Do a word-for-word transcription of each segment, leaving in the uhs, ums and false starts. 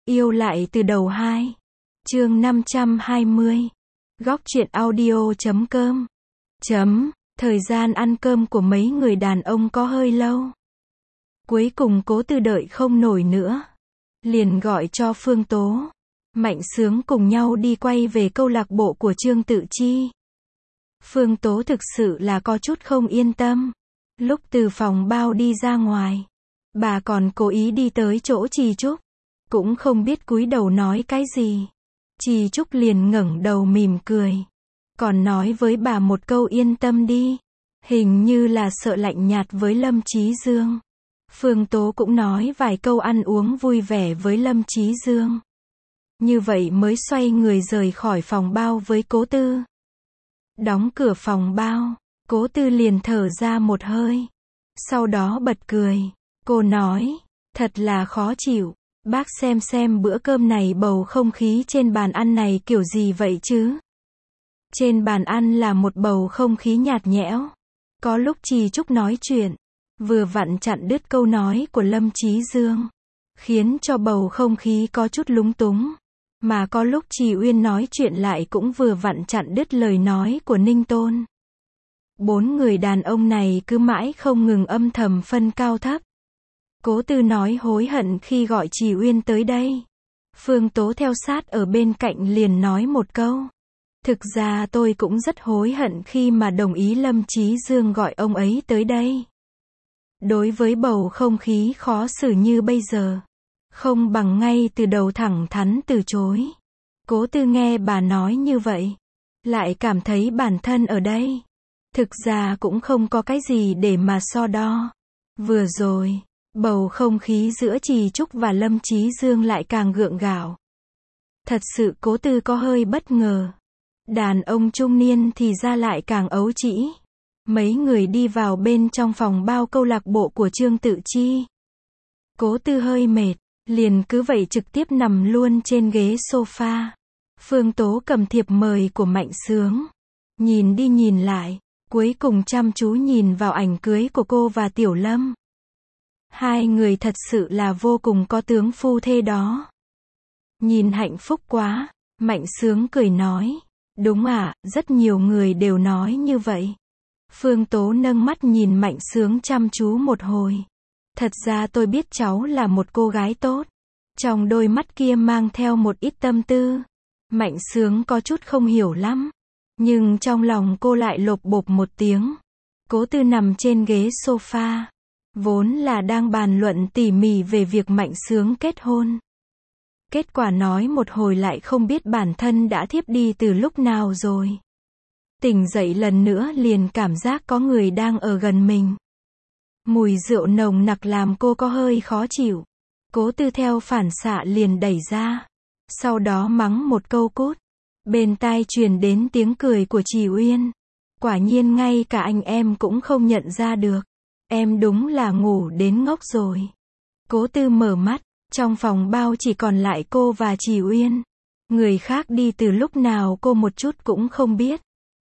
Yêu lại từ đầu hai. Chương năm trăm hai mươi. Góc truyện audio chấm com. Chấm. Thời gian ăn cơm của mấy người đàn ông có hơi lâu. Cuối cùng Cố Tư đợi không nổi nữa. Liền gọi cho Phương Tố, Mạnh Sướng cùng nhau đi quay về câu lạc bộ của Trương Tự Chi. Phương Tố thực sự là có chút không yên tâm. Lúc từ phòng bao đi ra ngoài, bà còn cố ý đi tới chỗ Trì Trúc. Cũng không biết cúi đầu nói cái gì. Trì Trúc liền ngẩng đầu mỉm cười. Còn nói với bà một câu yên tâm đi. Hình như là sợ lạnh nhạt với Lâm Chí Dương. Phương Tố cũng nói vài câu ăn uống vui vẻ với Lâm Chí Dương. Như vậy mới xoay người rời khỏi phòng bao với Cố Tư. Đóng cửa phòng bao, Cố Tư liền thở ra một hơi. Sau đó bật cười. Cô nói, thật là khó chịu. Bác xem xem bữa cơm này bầu không khí trên bàn ăn này kiểu gì vậy chứ? Trên bàn ăn là một bầu không khí nhạt nhẽo. Có lúc Trì Trúc nói chuyện, vừa vặn chặn đứt câu nói của Lâm Chí Dương, khiến cho bầu không khí có chút lúng túng. Mà có lúc Trì Uyên nói chuyện lại cũng vừa vặn chặn đứt lời nói của Ninh Tôn. Bốn người đàn ông này cứ mãi không ngừng âm thầm phân cao thấp. Cố Tư nói hối hận khi gọi Trì Uyên tới đây. Phương Tố theo sát ở bên cạnh liền nói một câu. Thực ra tôi cũng rất hối hận khi mà đồng ý Lâm Chí Dương gọi ông ấy tới đây. Đối với bầu không khí khó xử như bây giờ, không bằng ngay từ đầu thẳng thắn từ chối. Cố Tư nghe bà nói như vậy, lại cảm thấy bản thân ở đây thực ra cũng không có cái gì để mà so đo. Vừa rồi, bầu không khí giữa Trì Trúc và Lâm Chí Dương lại càng gượng gạo. Thật sự Cố Tư có hơi bất ngờ. Đàn ông trung niên thì ra lại càng ấu trĩ. Mấy người đi vào bên trong phòng bao câu lạc bộ của Trương Tự Chi. Cố Tư hơi mệt, liền cứ vậy trực tiếp nằm luôn trên ghế sofa. Phương Tố cầm thiệp mời của Mạnh Sướng, nhìn đi nhìn lại, cuối cùng chăm chú nhìn vào ảnh cưới của cô và Tiểu Lâm. Hai người thật sự là vô cùng có tướng phu thê đó. Nhìn hạnh phúc quá, Mạnh Sướng cười nói. Đúng ạ, rất nhiều người đều nói như vậy. Phương Tố nâng mắt nhìn Mạnh Sướng chăm chú một hồi. Thật ra tôi biết cháu là một cô gái tốt. Trong đôi mắt kia mang theo một ít tâm tư. Mạnh Sướng có chút không hiểu lắm. Nhưng trong lòng cô lại lộp bộp một tiếng. Cố Tư nằm trên ghế sofa. Vốn là đang bàn luận tỉ mỉ về việc Mạnh Sướng kết hôn. Kết quả nói một hồi lại không biết bản thân đã thiếp đi từ lúc nào rồi. Tỉnh dậy lần nữa liền cảm giác có người đang ở gần mình. Mùi rượu nồng nặc làm cô có hơi khó chịu. Cố Tư theo phản xạ liền đẩy ra. Sau đó mắng một câu cút. Bên tai truyền đến tiếng cười của Trì Uyên. Quả nhiên ngay cả anh em cũng không nhận ra được. Em đúng là ngủ đến ngốc rồi. Cố Tư mở mắt. Trong phòng bao chỉ còn lại cô và Trì Uyên. Người khác đi từ lúc nào cô một chút cũng không biết.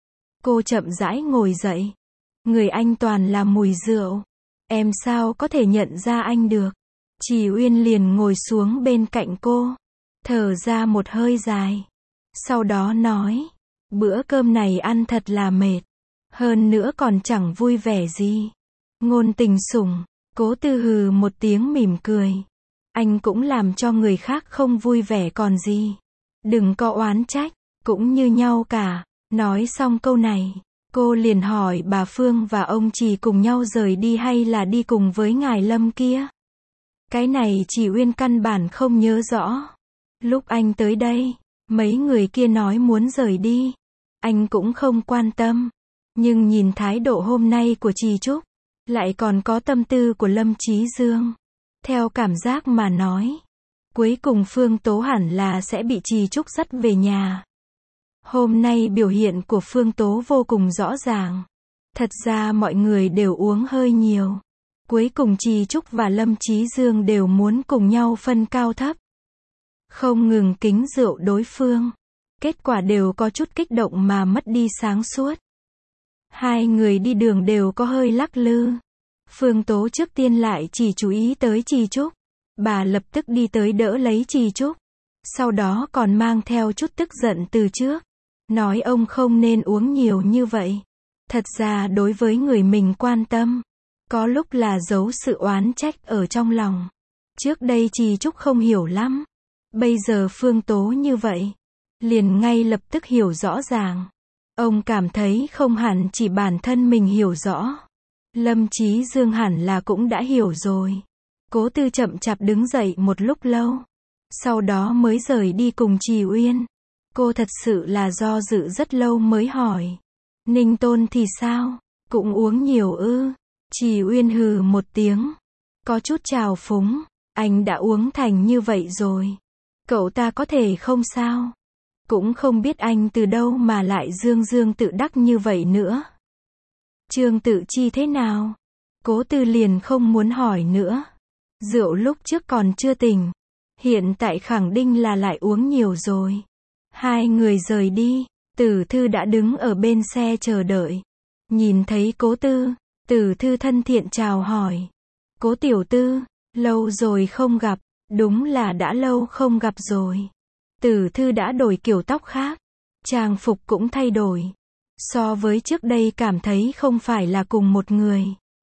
Cô chậm rãi ngồi dậy. Người anh toàn là mùi rượu. Em sao có thể nhận ra anh được? Trì Uyên liền ngồi xuống bên cạnh cô. Thở ra một hơi dài. Sau đó nói. Bữa cơm này ăn thật là mệt. Hơn nữa còn chẳng vui vẻ gì. Ngôn tình sủng. Cố Tư hừ một tiếng mỉm cười. Anh cũng làm cho người khác không vui vẻ còn gì. Đừng có oán trách, cũng như nhau cả. Nói xong câu này, cô liền hỏi bà Phương và ông Trì cùng nhau rời đi hay là đi cùng với ngài Lâm kia. Cái này Trì Uyên căn bản không nhớ rõ. Lúc anh tới đây, mấy người kia nói muốn rời đi. Anh cũng không quan tâm. Nhưng nhìn thái độ hôm nay của Trì Trúc, lại còn có tâm tư của Lâm Chí Dương. Theo cảm giác mà nói, cuối cùng Phương Tố hẳn là sẽ bị Trì Trúc dắt về nhà. Hôm nay biểu hiện của Phương Tố vô cùng rõ ràng. Thật ra mọi người đều uống hơi nhiều. Cuối cùng Trì Trúc và Lâm Chí Dương đều muốn cùng nhau phân cao thấp. Không ngừng kính rượu đối phương. Kết quả đều có chút kích động mà mất đi sáng suốt. Hai người đi đường đều có hơi lắc lư. Phương Tố trước tiên lại chỉ chú ý tới Trì Trúc. Bà lập tức đi tới đỡ lấy Trì Trúc. Sau đó còn mang theo chút tức giận từ trước. Nói ông không nên uống nhiều như vậy. Thật ra đối với người mình quan tâm, có lúc là giấu sự oán trách ở trong lòng. Trước đây Trì Trúc không hiểu lắm. Bây giờ Phương Tố như vậy, liền ngay lập tức hiểu rõ ràng. Ông cảm thấy không hẳn chỉ bản thân mình hiểu rõ. Lâm Chí Dương hẳn là cũng đã hiểu rồi. Cố Tư chậm chạp đứng dậy một lúc lâu. Sau đó mới rời đi cùng Trì Uyên. Cô thật sự là do dự rất lâu mới hỏi. Ninh Tôn thì sao? Cũng uống nhiều ư? Trì Uyên hừ một tiếng. Có chút trào phúng. Anh đã uống thành như vậy rồi. Cậu ta có thể không sao? Cũng không biết anh từ đâu mà lại dương dương tự đắc như vậy nữa. Trương Tự Chi thế nào? Cố Tư liền không muốn hỏi nữa. Rượu lúc trước còn chưa tỉnh. Hiện tại khẳng định là lại uống nhiều rồi. Hai người rời đi. Tử Thư đã đứng ở bên xe chờ đợi. Nhìn thấy Cố Tư, Tử Thư thân thiện chào hỏi. Cố tiểu tư, lâu rồi không gặp. Đúng là đã lâu không gặp rồi. Tử Thư đã đổi kiểu tóc khác. Trang phục cũng thay đổi. So với trước đây cảm thấy không phải là cùng một người.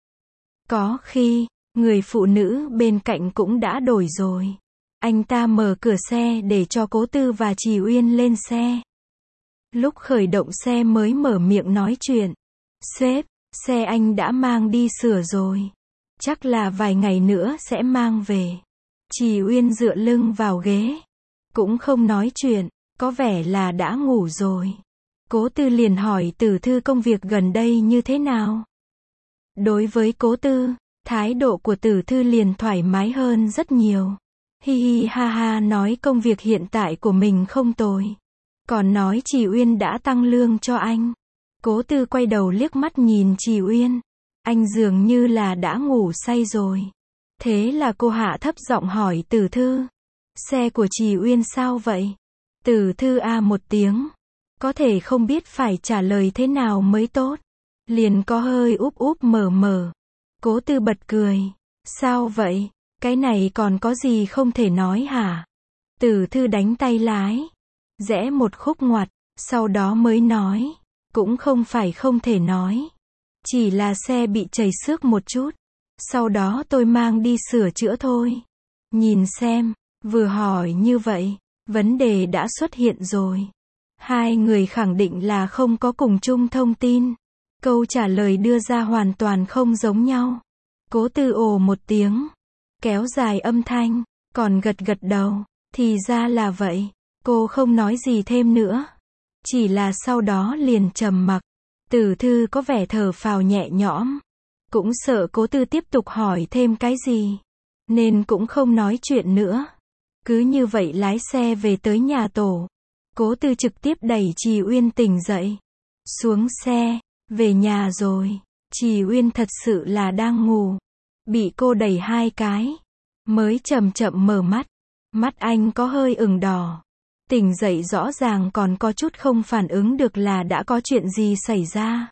Có khi, người phụ nữ bên cạnh cũng đã đổi rồi. Anh ta mở cửa xe để cho Cố Tư và Trì Uyên lên xe. Lúc khởi động xe mới mở miệng nói chuyện. Sếp, xe anh đã mang đi sửa rồi. Chắc là vài ngày nữa sẽ mang về. Trì Uyên dựa lưng vào ghế. Cũng không nói chuyện, có vẻ là đã ngủ rồi. Cố Tư liền hỏi Tử Thư công việc gần đây như thế nào. Đối với Cố Tư, thái độ của Tử Thư liền thoải mái hơn rất nhiều. Hi hi ha ha nói công việc hiện tại của mình không tồi. Còn nói Trì Uyên đã tăng lương cho anh. Cố Tư quay đầu liếc mắt nhìn Trì Uyên. Anh dường như là đã ngủ say rồi. Thế là cô hạ thấp giọng hỏi Tử Thư. Xe của Trì Uyên sao vậy? Tử Thư a một tiếng. Có thể không biết phải trả lời thế nào mới tốt. Liền có hơi úp úp mở mở. Cố Tư bật cười. Sao vậy? Cái này còn có gì không thể nói hả? Tử Thư đánh tay lái. Rẽ một khúc ngoặt. Sau đó mới nói. Cũng không phải không thể nói. Chỉ là xe bị trầy xước một chút. Sau đó tôi mang đi sửa chữa thôi. Nhìn xem. Vừa hỏi như vậy. Vấn đề đã xuất hiện rồi. Hai người khẳng định là không có cùng chung thông tin. Câu trả lời đưa ra hoàn toàn không giống nhau. Cố Tư ồ một tiếng. Kéo dài âm thanh. Còn gật gật đầu. Thì ra là vậy. Cô không nói gì thêm nữa. Chỉ là sau đó liền trầm mặc. Tử Thư có vẻ thở phào nhẹ nhõm. Cũng sợ Cố Tư tiếp tục hỏi thêm cái gì. Nên cũng không nói chuyện nữa. Cứ như vậy lái xe về tới nhà tổ. Cố Tư trực tiếp đẩy Trì Uyên tỉnh dậy. Xuống xe. Về nhà rồi. Trì Uyên thật sự là đang ngủ. Bị cô đẩy hai cái. Mới chậm chậm mở mắt. Mắt anh có hơi ửng đỏ. Tỉnh dậy rõ ràng còn có chút không phản ứng được là đã có chuyện gì xảy ra.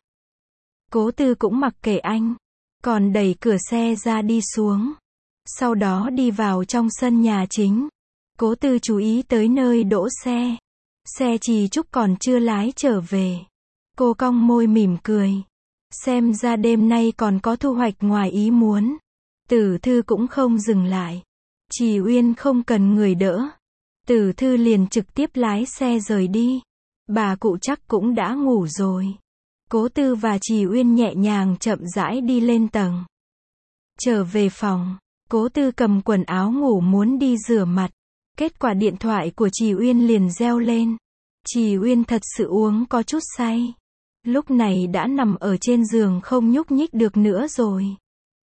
Cố Tư cũng mặc kệ anh. Còn đẩy cửa xe ra đi xuống. Sau đó đi vào trong sân nhà chính. Cố Tư chú ý tới nơi đỗ xe. Xe Trì Trúc còn chưa lái trở về. Cô cong môi mỉm cười. Xem ra đêm nay còn có thu hoạch ngoài ý muốn. Tử Thư cũng không dừng lại. Trì Uyên không cần người đỡ. Tử Thư liền trực tiếp lái xe rời đi. Bà cụ chắc cũng đã ngủ rồi. Cố Tư và Trì Uyên nhẹ nhàng chậm rãi đi lên tầng. Trở về phòng. Cố Tư cầm quần áo ngủ muốn đi rửa mặt. Kết quả điện thoại của Trì Uyên liền reo lên. Trì Uyên thật sự uống có chút say. Lúc này đã nằm ở trên giường không nhúc nhích được nữa rồi.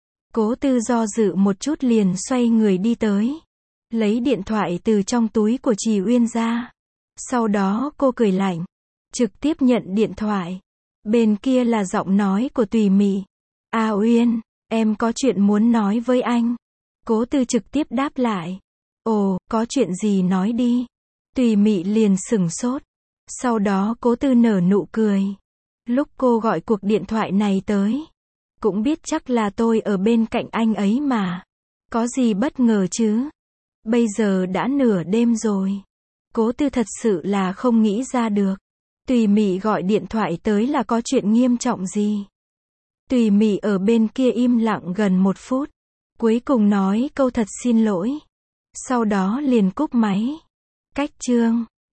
Cố Tư do dự một chút liền xoay người đi tới. Lấy điện thoại từ trong túi của Trì Uyên ra. Sau đó cô cười lạnh. Trực tiếp nhận điện thoại. Bên kia là giọng nói của Tùy Mị. A Uyên, em có chuyện muốn nói với anh. Cố Tư trực tiếp đáp lại. Ồ, có chuyện gì nói đi. Tùy Mị liền sửng sốt. Sau đó Cố Tư nở nụ cười. Lúc cô gọi cuộc điện thoại này tới. Cũng biết chắc là tôi ở bên cạnh anh ấy mà. Có gì bất ngờ chứ? Bây giờ đã nửa đêm rồi. Cố Tư thật sự là không nghĩ ra được. Tùy Mị gọi điện thoại tới là có chuyện nghiêm trọng gì? Tùy Mị ở bên kia im lặng gần một phút. Cuối cùng nói câu thật xin lỗi. Sau đó liền cúp máy. Cách chương